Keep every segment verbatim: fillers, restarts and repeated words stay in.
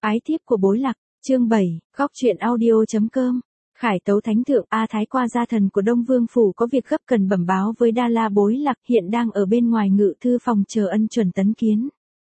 Ái thiếp của Bối Lạc, chương bảy, góc truyện audio.com. Khải tấu thánh thượng A Thái qua gia thần của Đông Vương Phủ có việc gấp cần bẩm báo với Đa La Bối Lạc, hiện đang ở bên ngoài ngự thư phòng chờ ân chuẩn tấn kiến.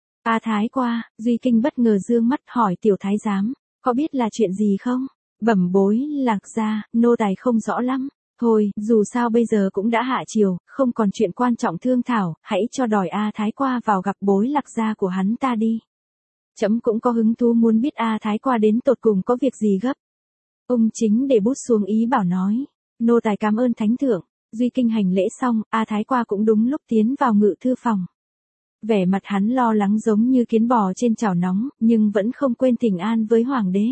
A Thái qua, Duy Kinh bất ngờ dương mắt hỏi tiểu thái giám, có biết là chuyện gì không? Bẩm Bối Lạc ra, nô tài không rõ lắm. Thôi, dù sao bây giờ cũng đã hạ chiều, không còn chuyện quan trọng thương thảo, hãy cho đòi A Thái qua vào gặp Bối Lạc gia của hắn ta đi. Trẫm cũng có hứng thú muốn biết A Thái qua đến tột cùng có việc gì gấp. Ông chính để bút xuống ý bảo nói, nô tài cảm ơn thánh thượng. Duy Kinh hành lễ xong, A Thái qua cũng đúng lúc tiến vào ngự thư phòng. Vẻ mặt hắn lo lắng giống như kiến bò trên chảo nóng, nhưng vẫn không quên thỉnh an với hoàng đế.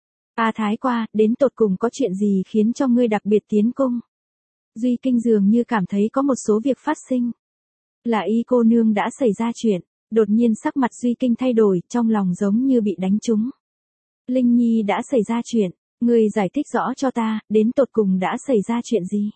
A Thái qua, đến tột cùng có chuyện gì khiến cho ngươi đặc biệt tiến cung? Duy Kinh dường như cảm thấy có một số việc phát sinh. Là y cô nương đã xảy ra chuyện. Đột nhiên sắc mặt Duy Kinh thay đổi, trong lòng giống như bị đánh trúng. Linh Nhi đã xảy ra chuyện, ngươi giải thích rõ cho ta, đến tột cùng đã xảy ra chuyện gì?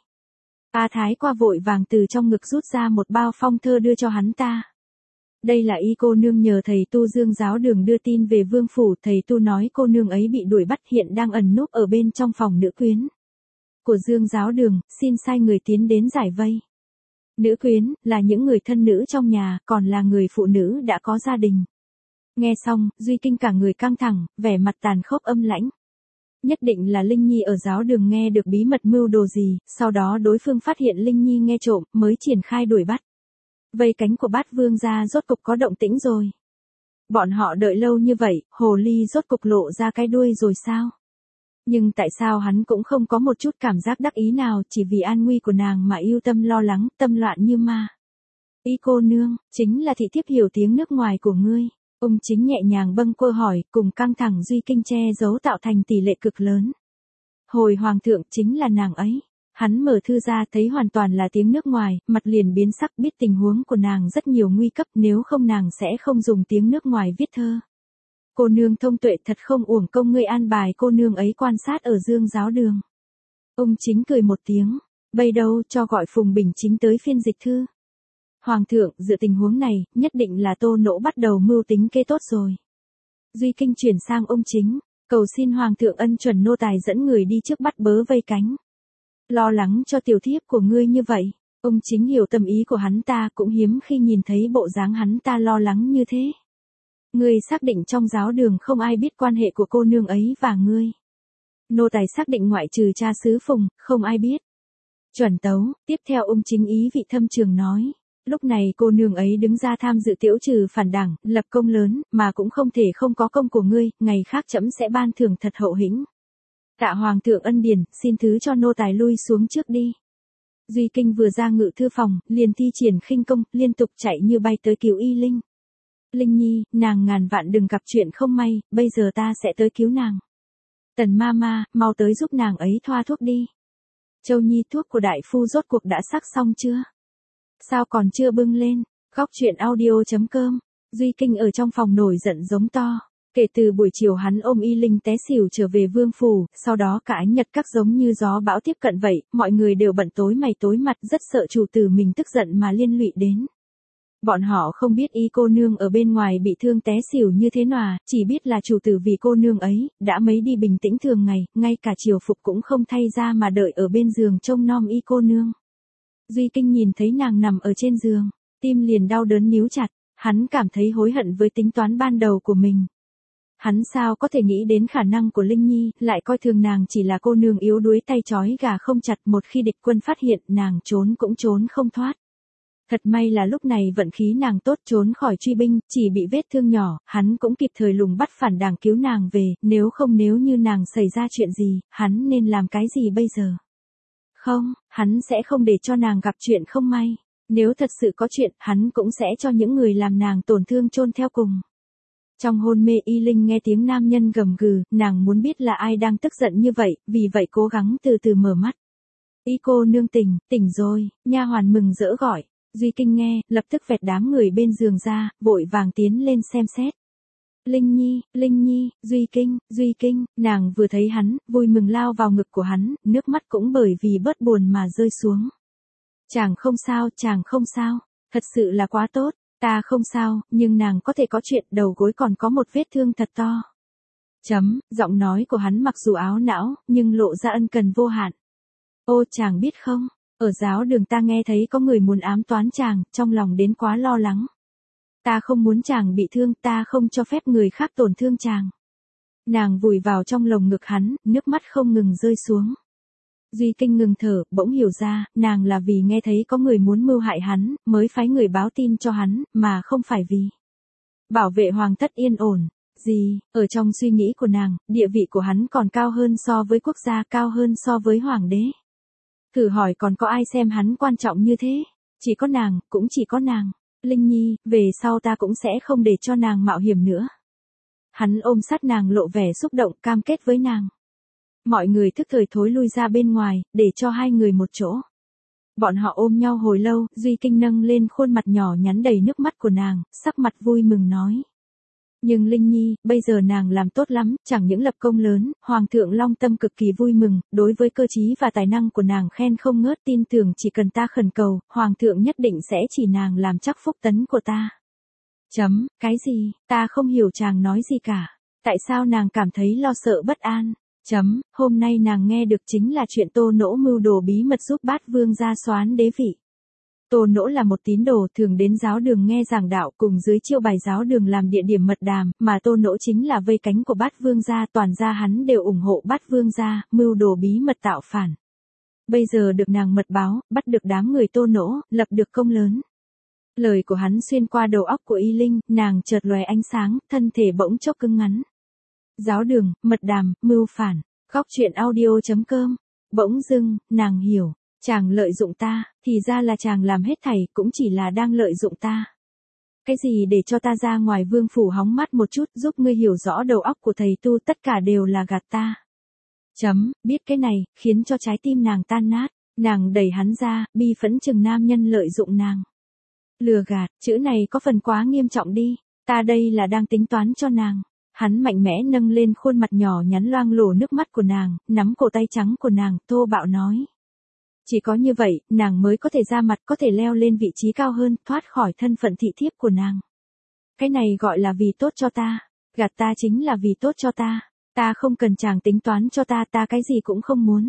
A Thái qua vội vàng từ trong ngực rút ra một bao phong thơ đưa cho hắn ta. Đây là y cô nương nhờ thầy tu Dương Giáo Đường đưa tin về Vương Phủ, thầy tu nói cô nương ấy bị đuổi bắt hiện đang ẩn núp ở bên trong phòng nữ quyến của Dương Giáo Đường, xin sai người tiến đến giải vây. Nữ quyến, là những người thân nữ trong nhà, còn là người phụ nữ đã có gia đình. Nghe xong, Duy Kinh cả người căng thẳng, vẻ mặt tàn khốc âm lãnh. Nhất định là Linh Nhi ở giáo đường nghe được bí mật mưu đồ gì, sau đó đối phương phát hiện Linh Nhi nghe trộm, mới triển khai đuổi bắt. Vây cánh của Bát Vương gia rốt cục có động tĩnh rồi. Bọn họ đợi lâu như vậy, hồ ly rốt cục lộ ra cái đuôi rồi sao? Nhưng tại sao hắn cũng không có một chút cảm giác đắc ý nào, chỉ vì an nguy của nàng mà yêu tâm lo lắng, tâm loạn như ma. Ý cô nương, chính là thị thiếp hiểu tiếng nước ngoài của ngươi. Ông chính nhẹ nhàng bâng quơ hỏi, cùng căng thẳng Duy Kinh che giấu tạo thành tỷ lệ cực lớn. Hồi hoàng thượng, chính là nàng ấy. Hắn mở thư ra thấy hoàn toàn là tiếng nước ngoài, mặt liền biến sắc, biết tình huống của nàng rất nhiều nguy cấp, nếu không nàng sẽ không dùng tiếng nước ngoài viết thơ. Cô nương thông tuệ, thật không uổng công ngươi an bài cô nương ấy quan sát ở Dương Giáo Đường. Ông chính cười một tiếng, bây đâu cho gọi Phùng Bình Chính tới phiên dịch thư. Hoàng thượng, dựa tình huống này, nhất định là Tô Nỗ bắt đầu mưu tính kế tốt rồi. Duy Kinh chuyển sang ông chính, cầu xin hoàng thượng ân chuẩn nô tài dẫn người đi trước bắt bớ vây cánh. Lo lắng cho tiểu thiếp của ngươi như vậy. Ông chính hiểu tâm ý của hắn ta, cũng hiếm khi nhìn thấy bộ dáng hắn ta lo lắng như thế. Ngươi xác định trong giáo đường không ai biết quan hệ của cô nương ấy và ngươi. Nô tài xác định ngoại trừ cha xứ Phùng, không ai biết. Chuẩn tấu, tiếp theo ông chính ý vị thâm trường nói. Lúc này cô nương ấy đứng ra tham dự tiễu trừ phản đảng, lập công lớn, mà cũng không thể không có công của ngươi, ngày khác trẫm sẽ ban thưởng thật hậu hĩnh. Tạ hoàng thượng ân điển, xin thứ cho nô tài lui xuống trước đi. Duy Kinh vừa ra ngự thư phòng, liền thi triển khinh công, liên tục chạy như bay tới cứu Y Linh. Linh Nhi, nàng ngàn vạn đừng gặp chuyện không may, bây giờ ta sẽ tới cứu nàng. Tần ma ma, mau tới giúp nàng ấy thoa thuốc đi. Châu Nhi, thuốc của đại phu rốt cuộc đã sắc xong chưa? Sao còn chưa bưng lên? Góc truyện audio.com. Duy Kinh ở trong phòng nổi giận giống to. Kể từ buổi chiều hắn ôm Y Linh té xỉu trở về Vương Phủ, sau đó cả ánh nhật các giống như gió bão tiếp cận vậy, mọi người đều bận tối mày tối mặt, rất sợ chủ tử mình tức giận mà liên lụy đến. Bọn họ không biết Y cô nương ở bên ngoài bị thương té xỉu như thế nào, chỉ biết là chủ tử vì cô nương ấy, đã mấy đi bình tĩnh thường ngày, ngay cả triều phục cũng không thay ra mà đợi ở bên giường trông nom Y cô nương. Duy Kinh nhìn thấy nàng nằm ở trên giường, tim liền đau đớn níu chặt, hắn cảm thấy hối hận với tính toán ban đầu của mình. Hắn sao có thể nghĩ đến khả năng của Linh Nhi, lại coi thường nàng chỉ là cô nương yếu đuối tay trói gà không chặt, một khi địch quân phát hiện nàng trốn cũng trốn không thoát. Thật may là lúc này vận khí nàng tốt trốn khỏi truy binh, chỉ bị vết thương nhỏ, hắn cũng kịp thời lùng bắt phản đảng cứu nàng về, nếu không nếu như nàng xảy ra chuyện gì, hắn nên làm cái gì bây giờ? Không, hắn sẽ không để cho nàng gặp chuyện không may. Nếu thật sự có chuyện, hắn cũng sẽ cho những người làm nàng tổn thương chôn theo cùng. Trong hôn mê Y Linh nghe tiếng nam nhân gầm gừ, nàng muốn biết là ai đang tức giận như vậy, vì vậy cố gắng từ từ mở mắt. Y cô nương tỉnh, tỉnh rồi, nha hoàn mừng rỡ gọi. Duy Kinh nghe, lập tức vẹt đám người bên giường ra, vội vàng tiến lên xem xét. Linh Nhi, Linh Nhi, Duy Kinh, Duy Kinh, nàng vừa thấy hắn, vui mừng lao vào ngực của hắn, nước mắt cũng bởi vì bớt buồn mà rơi xuống. Chàng không sao, chàng không sao, thật sự là quá tốt. Ta không sao, nhưng nàng có thể có chuyện, đầu gối còn có một vết thương thật to. Chấm, giọng nói của hắn mặc dù áo não, nhưng lộ ra ân cần vô hạn. Ô chàng biết không, ở giáo đường ta nghe thấy có người muốn ám toán chàng, trong lòng đến quá lo lắng. Ta không muốn chàng bị thương, ta không cho phép người khác tổn thương chàng. Nàng vùi vào trong lồng ngực hắn, nước mắt không ngừng rơi xuống. Duy Kinh ngừng thở, bỗng hiểu ra, nàng là vì nghe thấy có người muốn mưu hại hắn, mới phái người báo tin cho hắn, mà không phải vì bảo vệ hoàng thất yên ổn. Gì, ở trong suy nghĩ của nàng, địa vị của hắn còn cao hơn so với quốc gia, cao hơn so với hoàng đế. Thử hỏi còn có ai xem hắn quan trọng như thế? Chỉ có nàng, cũng chỉ có nàng. Linh Nhi, về sau ta cũng sẽ không để cho nàng mạo hiểm nữa. Hắn ôm sát nàng lộ vẻ xúc động, cam kết với nàng. Mọi người thức thời thối lui ra bên ngoài, để cho hai người một chỗ. Bọn họ ôm nhau hồi lâu, Duy Kinh nâng lên khuôn mặt nhỏ nhắn đầy nước mắt của nàng, sắc mặt vui mừng nói. Nhưng Linh Nhi, bây giờ nàng làm tốt lắm, chẳng những lập công lớn, Hoàng thượng Long Tâm cực kỳ vui mừng, đối với cơ trí và tài năng của nàng khen không ngớt, tin tưởng chỉ cần ta khẩn cầu, Hoàng thượng nhất định sẽ chỉ nàng làm chắc phúc tấn của ta. Chấm, cái gì, ta không hiểu chàng nói gì cả. Tại sao nàng cảm thấy lo sợ bất an? Chấm, hôm nay nàng nghe được chính là chuyện Tô Nỗ mưu đồ bí mật giúp Bát Vương gia soán đế vị. Tô Nỗ là một tín đồ thường đến giáo đường nghe giảng đạo cùng dưới chiêu bài giáo đường làm địa điểm mật đàm, mà Tô Nỗ chính là vây cánh của Bát Vương gia, toàn gia hắn đều ủng hộ Bát Vương gia, mưu đồ bí mật tạo phản. Bây giờ được nàng mật báo, bắt được đám người Tô Nỗ, lập được công lớn. Lời của hắn xuyên qua đầu óc của Y Linh, nàng chợt lóe ánh sáng, thân thể bỗng chốc cứng ngắn. Giáo đường, mật đàm, mưu phản, góc truyện audio chấm com. Bỗng dưng, nàng hiểu. Chàng lợi dụng ta, thì ra là chàng làm hết thảy, cũng chỉ là đang lợi dụng ta. Cái gì để cho ta ra ngoài vương phủ hóng mát một chút, giúp ngươi hiểu rõ đầu óc của thầy tu, tất cả đều là gạt ta. Chấm, biết cái này, khiến cho trái tim nàng tan nát, nàng đẩy hắn ra, bi phẫn chừng nam nhân lợi dụng nàng. Lừa gạt, chữ này có phần quá nghiêm trọng đi, ta đây là đang tính toán cho nàng. Hắn mạnh mẽ nâng lên khuôn mặt nhỏ nhắn loang lổ nước mắt của nàng, nắm cổ tay trắng của nàng, thô bạo nói. Chỉ có như vậy, nàng mới có thể ra mặt, có thể leo lên vị trí cao hơn, thoát khỏi thân phận thị thiếp của nàng. Cái này gọi là vì tốt cho ta. Gạt ta chính là vì tốt cho ta. Ta không cần chàng tính toán cho ta, ta cái gì cũng không muốn.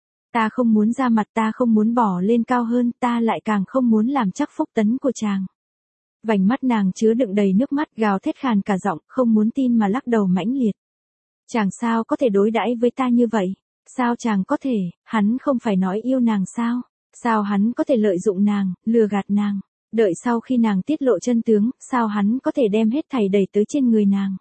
Ta không muốn ra mặt, ta không muốn bỏ lên cao hơn, ta lại càng không muốn làm chắc phúc tấn của chàng. Vành mắt nàng chứa đựng đầy nước mắt, gào thét khàn cả giọng, không muốn tin mà lắc đầu mãnh liệt. Chàng sao có thể đối đãi với ta như vậy? Sao chàng có thể, hắn không phải nói yêu nàng sao? Sao hắn có thể lợi dụng nàng, lừa gạt nàng? Đợi sau khi nàng tiết lộ chân tướng, sao hắn có thể đem hết thảy đẩy tới trên người nàng?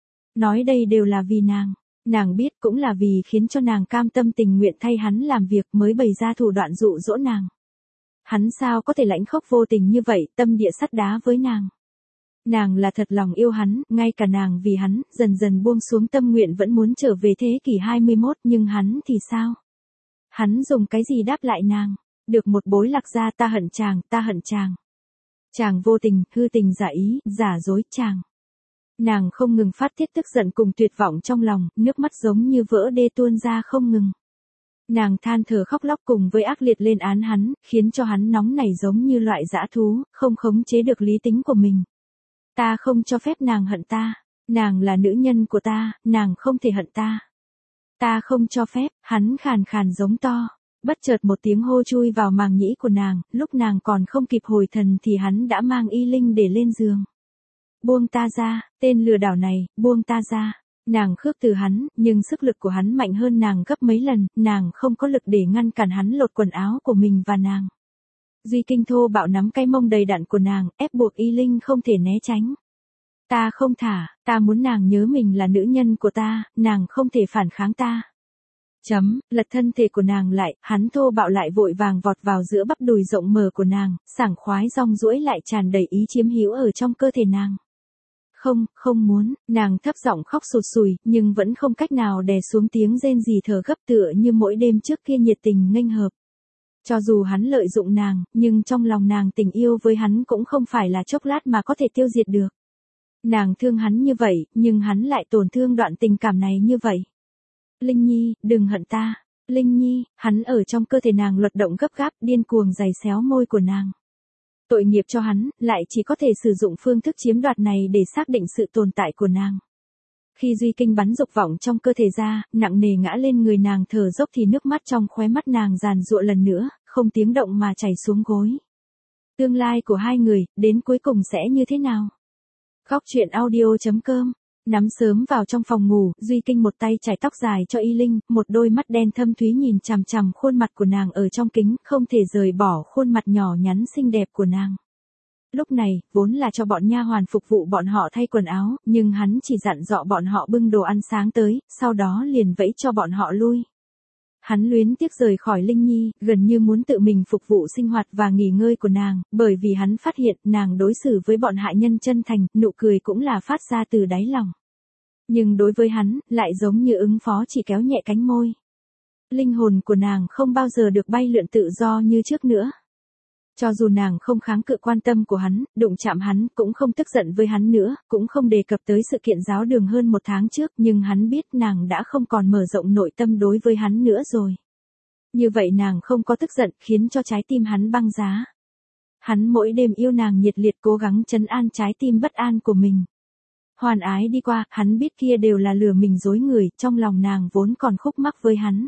Nói đây đều là vì nàng. Nàng biết cũng là vì khiến cho nàng cam tâm tình nguyện thay hắn làm việc mới bày ra thủ đoạn dụ dỗ nàng. Hắn sao có thể lãnh khốc vô tình như vậy, tâm địa sắt đá với nàng. Nàng là thật lòng yêu hắn, ngay cả nàng vì hắn, dần dần buông xuống tâm nguyện vẫn muốn trở về thế kỷ hai mươi mốt, nhưng hắn thì sao? Hắn dùng cái gì đáp lại nàng? Được một bối lạc ra, ta hận chàng, ta hận chàng. Chàng vô tình, hư tình giả ý, giả dối chàng. Nàng không ngừng phát tiết tức giận cùng tuyệt vọng trong lòng, nước mắt giống như vỡ đê tuôn ra không ngừng. Nàng than thở khóc lóc cùng với ác liệt lên án hắn, khiến cho hắn nóng nảy giống như loại dã thú, không khống chế được lý tính của mình. Ta không cho phép nàng hận ta, nàng là nữ nhân của ta, nàng không thể hận ta. Ta không cho phép, hắn khàn khàn giống to. Bất chợt một tiếng hô chui vào màng nhĩ của nàng, lúc nàng còn không kịp hồi thần thì hắn đã mang Y Linh để lên giường. Buông ta ra, tên lừa đảo này, buông ta ra. Nàng khước từ hắn, nhưng sức lực của hắn mạnh hơn nàng gấp mấy lần, nàng không có lực để ngăn cản hắn lột quần áo của mình và nàng. Duy Kinh thô bạo nắm cái mông đầy đặn của nàng, ép buộc Y Linh không thể né tránh. Ta không thả, ta muốn nàng nhớ mình là nữ nhân của ta, nàng không thể phản kháng ta. Chấm, lật thân thể của nàng lại, hắn thô bạo lại vội vàng vọt vào giữa bắp đùi rộng mở của nàng, sảng khoái rong ruỗi lại tràn đầy ý chiếm hữu ở trong cơ thể nàng. Không, không muốn, nàng thấp giọng khóc sụt sùi, nhưng vẫn không cách nào đè xuống tiếng rên rỉ thở gấp tựa như mỗi đêm trước kia nhiệt tình nghênh hợp. Cho dù hắn lợi dụng nàng, nhưng trong lòng nàng tình yêu với hắn cũng không phải là chốc lát mà có thể tiêu diệt được. Nàng thương hắn như vậy, nhưng hắn lại tổn thương đoạn tình cảm này như vậy. Linh Nhi, đừng hận ta. Linh Nhi, hắn ở trong cơ thể nàng luật động gấp gáp, điên cuồng giày xéo môi của nàng. Tội nghiệp cho hắn, lại chỉ có thể sử dụng phương thức chiếm đoạt này để xác định sự tồn tại của nàng. Khi Duy Kinh bắn dục vọng trong cơ thể ra, nặng nề ngã lên người nàng thở dốc thì nước mắt trong khóe mắt nàng giàn giụa lần nữa, không tiếng động mà chảy xuống gối. Tương lai của hai người, đến cuối cùng sẽ như thế nào? Góc truyện audio chấm com. Nắm sớm vào trong phòng ngủ, Duy Kinh một tay chải tóc dài cho Y Linh, một đôi mắt đen thâm thúy nhìn chằm chằm khuôn mặt của nàng ở trong kính, không thể rời bỏ khuôn mặt nhỏ nhắn xinh đẹp của nàng. Lúc này, vốn là cho bọn nha hoàn phục vụ bọn họ thay quần áo, nhưng hắn chỉ dặn dọ bọn họ bưng đồ ăn sáng tới, sau đó liền vẫy cho bọn họ lui. Hắn luyến tiếc rời khỏi Linh Nhi, gần như muốn tự mình phục vụ sinh hoạt và nghỉ ngơi của nàng, bởi vì hắn phát hiện nàng đối xử với bọn hạ nhân chân thành, nụ cười cũng là phát ra từ đáy lòng. Nhưng đối với hắn, lại giống như ứng phó chỉ kéo nhẹ cánh môi. Linh hồn của nàng không bao giờ được bay lượn tự do như trước nữa. Cho dù nàng không kháng cự quan tâm của hắn, đụng chạm hắn, cũng không tức giận với hắn nữa, cũng không đề cập tới sự kiện giáo đường hơn một tháng trước, nhưng hắn biết nàng đã không còn mở rộng nội tâm đối với hắn nữa rồi. Như vậy nàng không có tức giận, khiến cho trái tim hắn băng giá. Hắn mỗi đêm yêu nàng nhiệt liệt cố gắng trấn an trái tim bất an của mình. Hoàn ái đi qua, hắn biết kia đều là lừa mình dối người, trong lòng nàng vốn còn khúc mắc với hắn.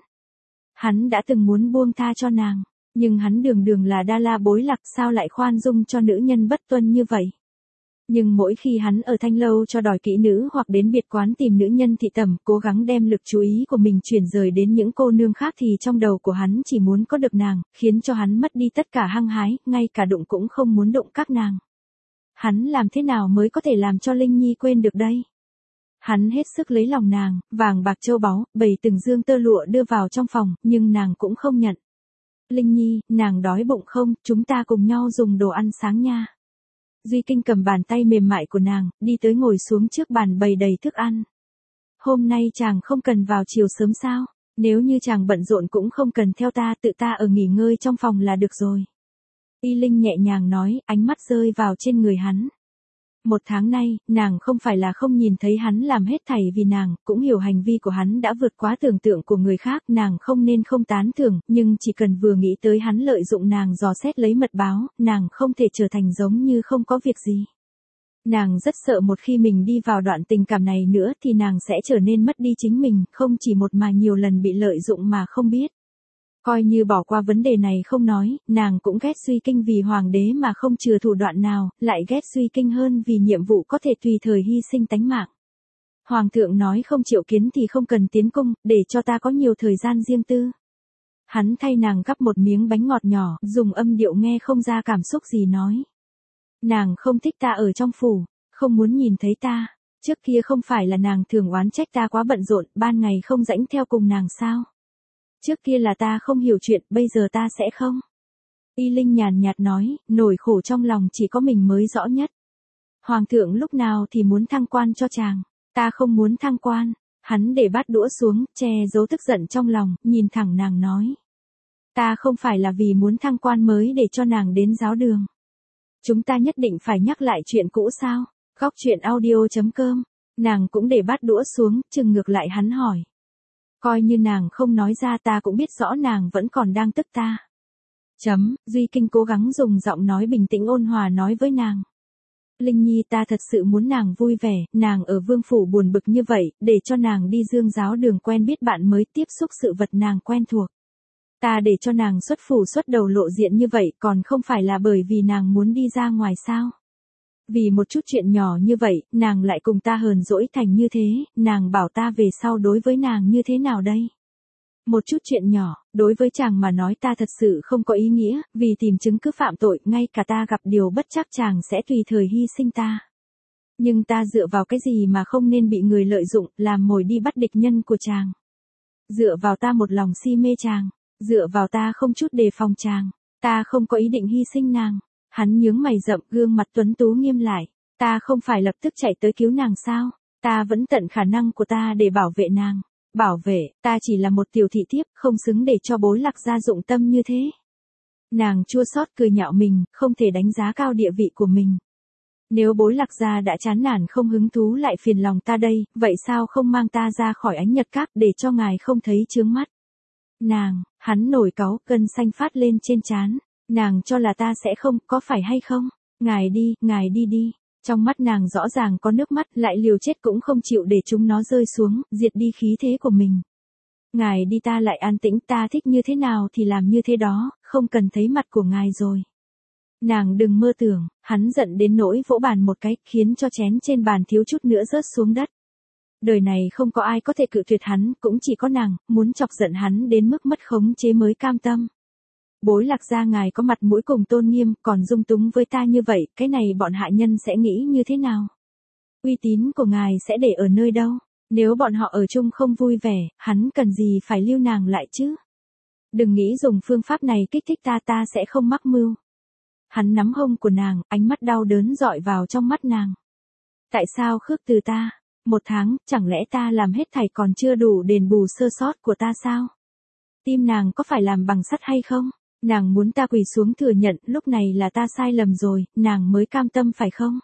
Hắn đã từng muốn buông tha cho nàng. Nhưng hắn đường đường là Đa La bối lạc, sao lại khoan dung cho nữ nhân bất tuân như vậy. Nhưng mỗi khi hắn ở thanh lâu cho đòi kỹ nữ hoặc đến biệt quán tìm nữ nhân thị tẩm, cố gắng đem lực chú ý của mình chuyển rời đến những cô nương khác thì trong đầu của hắn chỉ muốn có được nàng, khiến cho hắn mất đi tất cả hăng hái, ngay cả đụng cũng không muốn đụng các nàng. Hắn làm thế nào mới có thể làm cho Linh Nhi quên được đây? Hắn hết sức lấy lòng nàng, vàng bạc châu báu, bày từng dương tơ lụa đưa vào trong phòng, nhưng nàng cũng không nhận. Linh Nhi, nàng đói bụng không, chúng ta cùng nhau dùng đồ ăn sáng nha. Duy Kinh cầm bàn tay mềm mại của nàng, đi tới ngồi xuống trước bàn bày đầy thức ăn. Hôm nay chàng không cần vào chiều sớm sao, nếu như chàng bận rộn cũng không cần theo ta, tự ta ở nghỉ ngơi trong phòng là được rồi. Y Linh nhẹ nhàng nói, ánh mắt rơi vào trên người hắn. Một tháng nay, nàng không phải là không nhìn thấy hắn làm hết thảy vì nàng, cũng hiểu hành vi của hắn đã vượt quá tưởng tượng của người khác, nàng không nên không tán thưởng, nhưng chỉ cần vừa nghĩ tới hắn lợi dụng nàng dò xét lấy mật báo, nàng không thể trở thành giống như không có việc gì. Nàng rất sợ một khi mình đi vào đoạn tình cảm này nữa thì nàng sẽ trở nên mất đi chính mình, không chỉ một mà nhiều lần bị lợi dụng mà không biết. Coi như bỏ qua vấn đề này không nói, nàng cũng ghét Duy Kinh vì hoàng đế mà không chừa thủ đoạn nào, lại ghét Duy Kinh hơn vì nhiệm vụ có thể tùy thời hy sinh tánh mạng. Hoàng thượng nói không triệu kiến thì không cần tiến cung, để cho ta có nhiều thời gian riêng tư. Hắn thay nàng gắp một miếng bánh ngọt nhỏ, dùng âm điệu nghe không ra cảm xúc gì nói. Nàng không thích ta ở trong phủ, không muốn nhìn thấy ta. Trước kia không phải là nàng thường oán trách ta quá bận rộn, ban ngày không rãnh theo cùng nàng sao? Trước kia là ta không hiểu chuyện, bây giờ ta sẽ không. Y Linh nhàn nhạt nói, nỗi khổ trong lòng chỉ có mình mới rõ nhất. Hoàng thượng lúc nào thì muốn thăng quan cho chàng, ta không muốn thăng quan. Hắn để bát đũa xuống, che giấu tức giận trong lòng, nhìn thẳng nàng nói. Ta không phải là vì muốn thăng quan mới để cho nàng đến giáo đường. Chúng ta nhất định phải nhắc lại chuyện cũ sao? Góc truyện audio chấm com. Nàng cũng để bát đũa xuống, chừng ngược lại hắn hỏi. Coi như nàng không nói ra ta cũng biết rõ nàng vẫn còn đang tức ta. Chấm, Duy Kinh cố gắng dùng giọng nói bình tĩnh ôn hòa nói với nàng. Linh Nhi, ta thật sự muốn nàng vui vẻ, nàng ở vương phủ buồn bực như vậy, để cho nàng đi dương giáo đường quen biết bạn mới tiếp xúc sự vật nàng quen thuộc. Ta để cho nàng xuất phủ xuất đầu lộ diện như vậy còn không phải là bởi vì nàng muốn đi ra ngoài sao? Vì một chút chuyện nhỏ như vậy, nàng lại cùng ta hờn dỗi thành như thế, nàng bảo ta về sau đối với nàng như thế nào đây? Một chút chuyện nhỏ, đối với chàng mà nói ta thật sự không có ý nghĩa, vì tìm chứng cứ phạm tội, ngay cả ta gặp điều bất chắc chàng sẽ tùy thời hy sinh ta. Nhưng ta dựa vào cái gì mà không nên bị người lợi dụng, làm mồi đi bắt địch nhân của chàng? Dựa vào ta một lòng si mê chàng, dựa vào ta không chút đề phòng chàng, ta không có ý định hy sinh nàng. Hắn nhướng mày rậm, gương mặt tuấn tú nghiêm lại. Ta không phải lập tức chạy tới cứu nàng sao? Ta vẫn tận khả năng của ta để bảo vệ nàng. Bảo vệ, ta chỉ là một tiểu thị thiếp, không xứng để cho Bối Lạc gia dụng tâm như thế. Nàng chua xót cười nhạo mình, không thể đánh giá cao địa vị của mình. Nếu Bối Lạc gia đã chán nản không hứng thú lại phiền lòng ta đây, vậy sao không mang ta ra khỏi ánh nhật các để cho ngài không thấy chướng mắt? Nàng, hắn nổi cáu, cơn xanh phát lên trên trán. Nàng cho là ta sẽ không, có phải hay không? Ngài đi, ngài đi đi. Trong mắt nàng rõ ràng có nước mắt, lại liều chết cũng không chịu để chúng nó rơi xuống, diệt đi khí thế của mình. Ngài đi, ta lại an tĩnh, ta thích như thế nào thì làm như thế đó, không cần thấy mặt của ngài rồi. Nàng đừng mơ tưởng, hắn giận đến nỗi vỗ bàn một cái, khiến cho chén trên bàn thiếu chút nữa rớt xuống đất. Đời này không có ai có thể cự tuyệt hắn, cũng chỉ có nàng, muốn chọc giận hắn đến mức mất khống chế mới cam tâm. Bối Lạc gia ngài có mặt mũi cùng tôn nghiêm, còn dung túng với ta như vậy, cái này bọn hạ nhân sẽ nghĩ như thế nào? Uy tín của ngài sẽ để ở nơi đâu? Nếu bọn họ ở chung không vui vẻ, hắn cần gì phải lưu nàng lại chứ? Đừng nghĩ dùng phương pháp này kích thích ta, ta sẽ không mắc mưu. Hắn nắm hông của nàng, ánh mắt đau đớn dọi vào trong mắt nàng. Tại sao khước từ ta? Một tháng, chẳng lẽ ta làm hết thảy còn chưa đủ đền bù sơ sót của ta sao? Tim nàng có phải làm bằng sắt hay không? Nàng muốn ta quỳ xuống thừa nhận, lúc này là ta sai lầm rồi, nàng mới cam tâm phải không?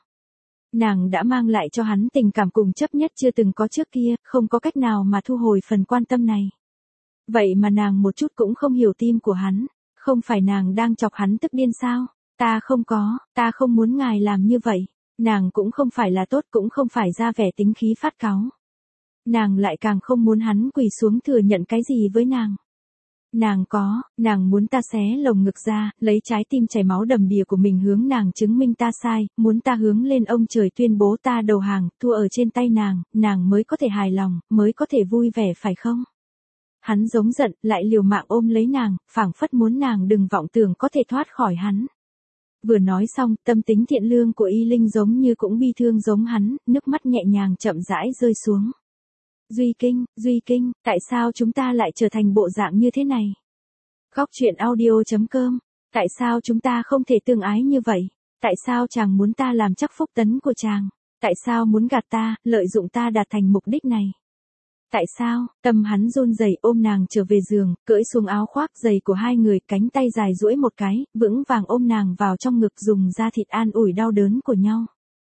Nàng đã mang lại cho hắn tình cảm cùng chấp nhất chưa từng có trước kia, không có cách nào mà thu hồi phần quan tâm này. Vậy mà nàng một chút cũng không hiểu tim của hắn, không phải nàng đang chọc hắn tức điên sao? Ta không có, ta không muốn ngài làm như vậy. Nàng cũng không phải là tốt, cũng không phải ra vẻ tính khí phát cáu. Nàng lại càng không muốn hắn quỳ xuống thừa nhận cái gì với nàng. Nàng có, nàng muốn ta xé lồng ngực ra, lấy trái tim chảy máu đầm đìa của mình hướng nàng chứng minh ta sai, muốn ta hướng lên ông trời tuyên bố ta đầu hàng, thua ở trên tay nàng, nàng mới có thể hài lòng, mới có thể vui vẻ phải không? Hắn giống giận, lại liều mạng ôm lấy nàng, phảng phất muốn nàng đừng vọng tưởng có thể thoát khỏi hắn. Vừa nói xong, tâm tính thiện lương của Y Linh giống như cũng bi thương giống hắn, nước mắt nhẹ nhàng chậm rãi rơi xuống. Duy Kinh, Duy Kinh, tại sao chúng ta lại trở thành bộ dạng như thế này? Góc truyện audio chấm com, tại sao chúng ta không thể tương ái như vậy? Tại sao chàng muốn ta làm chắc phúc tấn của chàng? Tại sao muốn gạt ta, lợi dụng ta đạt thành mục đích này? Tại sao? Tâm hắn run rẩy ôm nàng trở về giường, cởi xuống áo khoác dày của hai người, cánh tay dài duỗi một cái, vững vàng ôm nàng vào trong ngực, dùng da thịt an ủi đau đớn của nhau.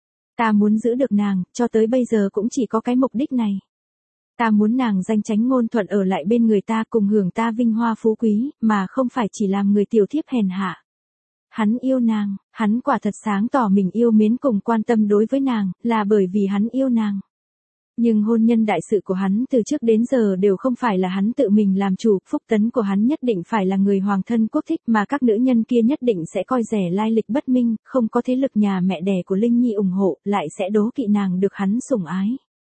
Ta muốn giữ được nàng, cho tới bây giờ cũng chỉ có cái mục đích này. Ta muốn nàng danh chánh ngôn thuận ở lại bên người ta, cùng hưởng ta vinh hoa phú quý, mà không phải chỉ làm người tiểu thiếp hèn hạ. Hắn yêu nàng, hắn quả thật sáng tỏ mình yêu mến cùng quan tâm đối với nàng, là bởi vì hắn yêu nàng. Nhưng hôn nhân đại sự của hắn từ trước đến giờ đều không phải là hắn tự mình làm chủ, phúc tấn của hắn nhất định phải là người hoàng thân quốc thích, mà các nữ nhân kia nhất định sẽ coi rẻ lai lịch bất minh, không có thế lực nhà mẹ đẻ của Linh Nhi ủng hộ, lại sẽ đố kỵ nàng được hắn sủng ái.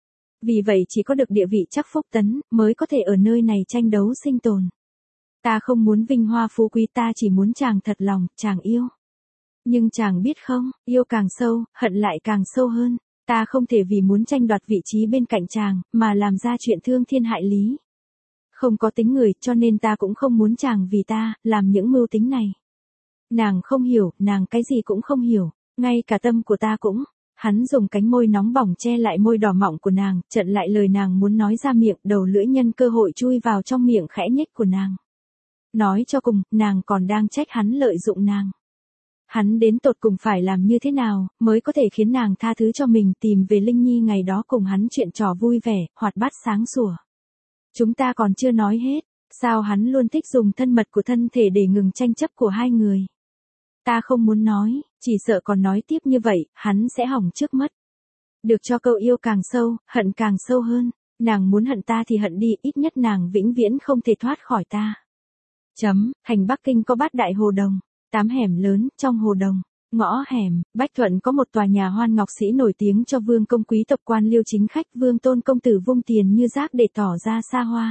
Vì vậy chỉ có được địa vị chắc phúc tấn, mới có thể ở nơi này tranh đấu sinh tồn. Ta không muốn vinh hoa phú quý, ta chỉ muốn chàng thật lòng, chàng yêu. Nhưng chàng biết không, yêu càng sâu, hận lại càng sâu hơn. Ta không thể vì muốn tranh đoạt vị trí bên cạnh chàng, mà làm ra chuyện thương thiên hại lý. Không có tính người, cho nên ta cũng không muốn chàng vì ta, làm những mưu tính này. Nàng không hiểu, nàng cái gì cũng không hiểu, ngay cả tâm của ta cũng. Hắn dùng cánh môi nóng bỏng che lại môi đỏ mọng của nàng, chặn lại lời nàng muốn nói ra miệng, đầu lưỡi nhân cơ hội chui vào trong miệng khẽ nhếch của nàng. Nói cho cùng, nàng còn đang trách hắn lợi dụng nàng. Hắn đến tột cùng phải làm như thế nào, mới có thể khiến nàng tha thứ cho mình, tìm về Linh Nhi ngày đó cùng hắn chuyện trò vui vẻ, hoạt bát sáng sủa. Chúng ta còn chưa nói hết, sao hắn luôn thích dùng thân mật của thân thể để ngừng tranh chấp của hai người. Ta không muốn nói, chỉ sợ còn nói tiếp như vậy, hắn sẽ hỏng trước mất. Được cho câu yêu càng sâu, hận càng sâu hơn. Nàng muốn hận ta thì hận đi, ít nhất nàng vĩnh viễn không thể thoát khỏi ta. Chấm, thành Bắc Kinh có bát đại hồ đồng, tám hẻm lớn, trong hồ đồng, ngõ hẻm, Bách Thuận có một tòa nhà hoan ngọc sĩ nổi tiếng cho vương công quý tộc quan liêu chính khách, Vương Tôn công tử vung tiền như rác để tỏ ra xa hoa.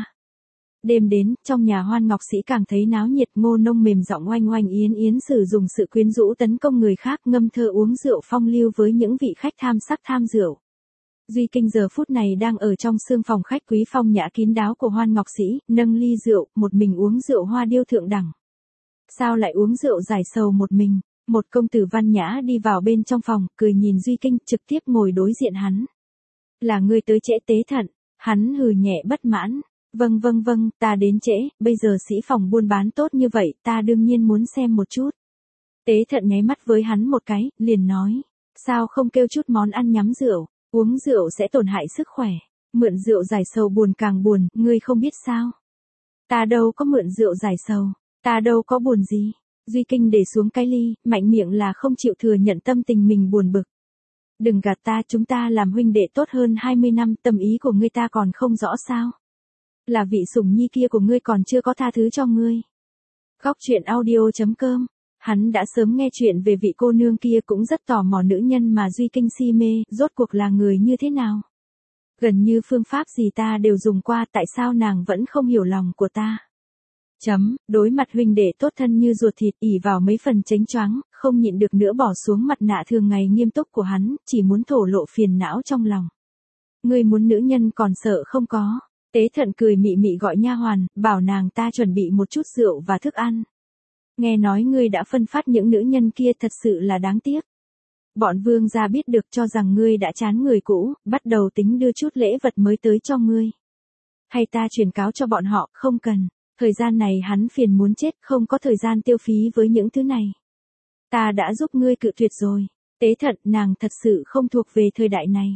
Đêm đến, trong nhà hoan ngọc sĩ càng thấy náo nhiệt, Ngô Nông mềm giọng oanh oanh yến yến sử dụng sự quyến rũ tấn công người khác, ngâm thơ uống rượu phong lưu với những vị khách tham sắc tham rượu. Duy Kinh giờ phút này đang ở trong sương phòng khách quý phong nhã kín đáo của hoan ngọc sĩ, nâng ly rượu, một mình uống rượu hoa điêu thượng đẳng. Sao lại uống rượu giải sầu một mình? Một công tử văn nhã đi vào bên trong phòng, cười nhìn Duy Kinh, trực tiếp ngồi đối diện hắn. Là ngươi tới trễ tế thận, hắn hừ nhẹ bất mãn. Vâng vâng vâng, ta đến trễ, bây giờ sĩ phòng buôn bán tốt như vậy, ta đương nhiên muốn xem một chút. Tế thận nháy mắt với hắn một cái, liền nói, sao không kêu chút món ăn nhắm rượu, uống rượu sẽ tổn hại sức khỏe, mượn rượu giải sầu buồn càng buồn, ngươi không biết sao. Ta đâu có mượn rượu giải sầu, ta đâu có buồn gì. Duy Kinh để xuống cái ly, mạnh miệng là không chịu thừa nhận tâm tình mình buồn bực. Đừng gạt ta, chúng ta làm huynh đệ tốt hơn hai mươi năm, tâm ý của ngươi ta còn không rõ sao? Là vị sủng nhi kia của ngươi còn chưa có tha thứ cho ngươi. Góc truyện audio chấm com. Hắn đã sớm nghe chuyện về vị cô nương kia, cũng rất tò mò nữ nhân mà Duy Kinh si mê, rốt cuộc là người như thế nào. Gần như phương pháp gì ta đều dùng qua, tại sao nàng vẫn không hiểu lòng của ta. Chấm, đối mặt huynh đệ tốt thân như ruột thịt, ỉ vào mấy phần chánh choáng, không nhịn được nữa bỏ xuống mặt nạ thường ngày nghiêm túc của hắn, chỉ muốn thổ lộ phiền não trong lòng. Ngươi muốn nữ nhân còn sợ không có. Tế Thận cười mị mị gọi nha hoàn, bảo nàng ta chuẩn bị một chút rượu và thức ăn. Nghe nói ngươi đã phân phát những nữ nhân kia, thật sự là đáng tiếc. Bọn vương gia biết được cho rằng ngươi đã chán người cũ, bắt đầu tính đưa chút lễ vật mới tới cho ngươi. Hay ta truyền cáo cho bọn họ, không cần. Thời gian này hắn phiền muốn chết, không có thời gian tiêu phí với những thứ này. Ta đã giúp ngươi cự tuyệt rồi. Tế Thận, nàng thật sự không thuộc về thời đại này.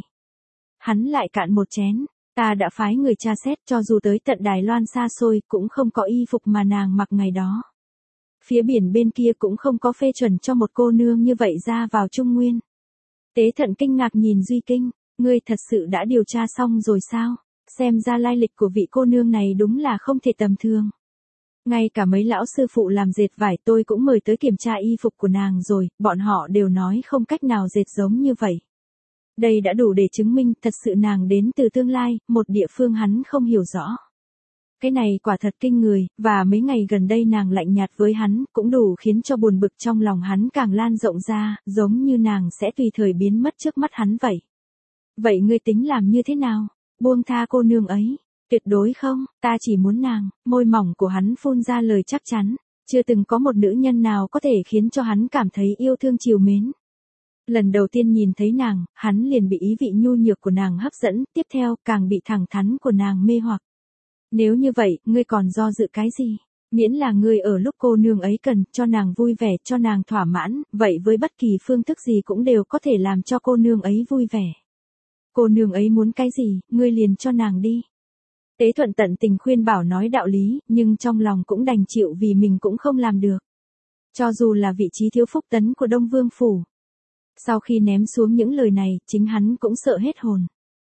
Hắn lại cạn một chén. Ta đã phái người tra xét, cho dù tới tận Đài Loan xa xôi, cũng không có y phục mà nàng mặc ngày đó. Phía biển bên kia cũng không có phê chuẩn cho một cô nương như vậy ra vào Trung Nguyên. Tế Thận kinh ngạc nhìn Duy Kinh, ngươi thật sự đã điều tra xong rồi sao? Xem ra lai lịch của vị cô nương này đúng là không thể tầm thường. Ngay cả mấy lão sư phụ làm dệt vải tôi cũng mời tới kiểm tra y phục của nàng rồi, bọn họ đều nói không cách nào dệt giống như vậy. Đây đã đủ để chứng minh thật sự nàng đến từ tương lai, một địa phương hắn không hiểu rõ. Cái này quả thật kinh người, và mấy ngày gần đây nàng lạnh nhạt với hắn, cũng đủ khiến cho buồn bực trong lòng hắn càng lan rộng ra, giống như nàng sẽ tùy thời biến mất trước mắt hắn vậy. Vậy ngươi tính làm như thế nào? Buông tha cô nương ấy? Tuyệt đối không, ta chỉ muốn nàng. Môi mỏng của hắn phun ra lời chắc chắn, chưa từng có một nữ nhân nào có thể khiến cho hắn cảm thấy yêu thương trìu mến. Lần đầu tiên nhìn thấy nàng, hắn liền bị ý vị nhu nhược của nàng hấp dẫn, tiếp theo càng bị thẳng thắn của nàng mê hoặc. Nếu như vậy, ngươi còn do dự cái gì? Miễn là ngươi ở lúc cô nương ấy cần, cho nàng vui vẻ, cho nàng thỏa mãn, vậy với bất kỳ phương thức gì cũng đều có thể làm cho cô nương ấy vui vẻ. Cô nương ấy muốn cái gì, ngươi liền cho nàng đi. Tế Thuận tận tình khuyên bảo nói đạo lý, nhưng trong lòng cũng đành chịu vì mình cũng không làm được. Cho dù là vị trí thiếu phúc tấn của Đông Vương Phủ. Sau khi ném xuống những lời này, chính hắn cũng sợ hết hồn.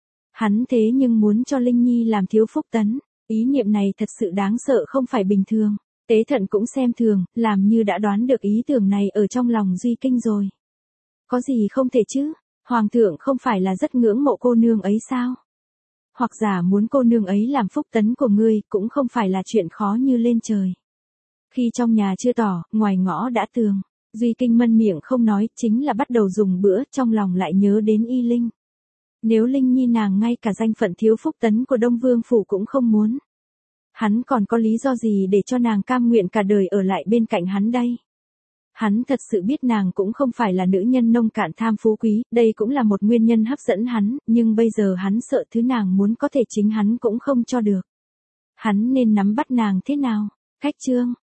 Hắn thế nhưng muốn cho Linh Nhi làm thiếu phúc tấn. Ý niệm này thật sự đáng sợ không phải bình thường. Tế Thận cũng xem thường, làm như đã đoán được ý tưởng này ở trong lòng Duy Kinh rồi. Có gì không thể chứ? Hoàng thượng không phải là rất ngưỡng mộ cô nương ấy sao? Hoặc giả muốn cô nương ấy làm phúc tấn của ngươi, cũng không phải là chuyện khó như lên trời. Khi trong nhà chưa tỏ, ngoài ngõ đã tường. Duy Kinh mân miệng không nói, chính là bắt đầu dùng bữa, trong lòng lại nhớ đến Y Linh. Nếu Linh Nhi nàng ngay cả danh phận thiếu phúc tấn của Đông Vương Phủ cũng không muốn. Hắn còn có lý do gì để cho nàng cam nguyện cả đời ở lại bên cạnh hắn đây? Hắn thật sự biết nàng cũng không phải là nữ nhân nông cạn tham phú quý, đây cũng là một nguyên nhân hấp dẫn hắn, nhưng bây giờ hắn sợ thứ nàng muốn có thể chính hắn cũng không cho được. Hắn nên nắm bắt nàng thế nào? Cách chương.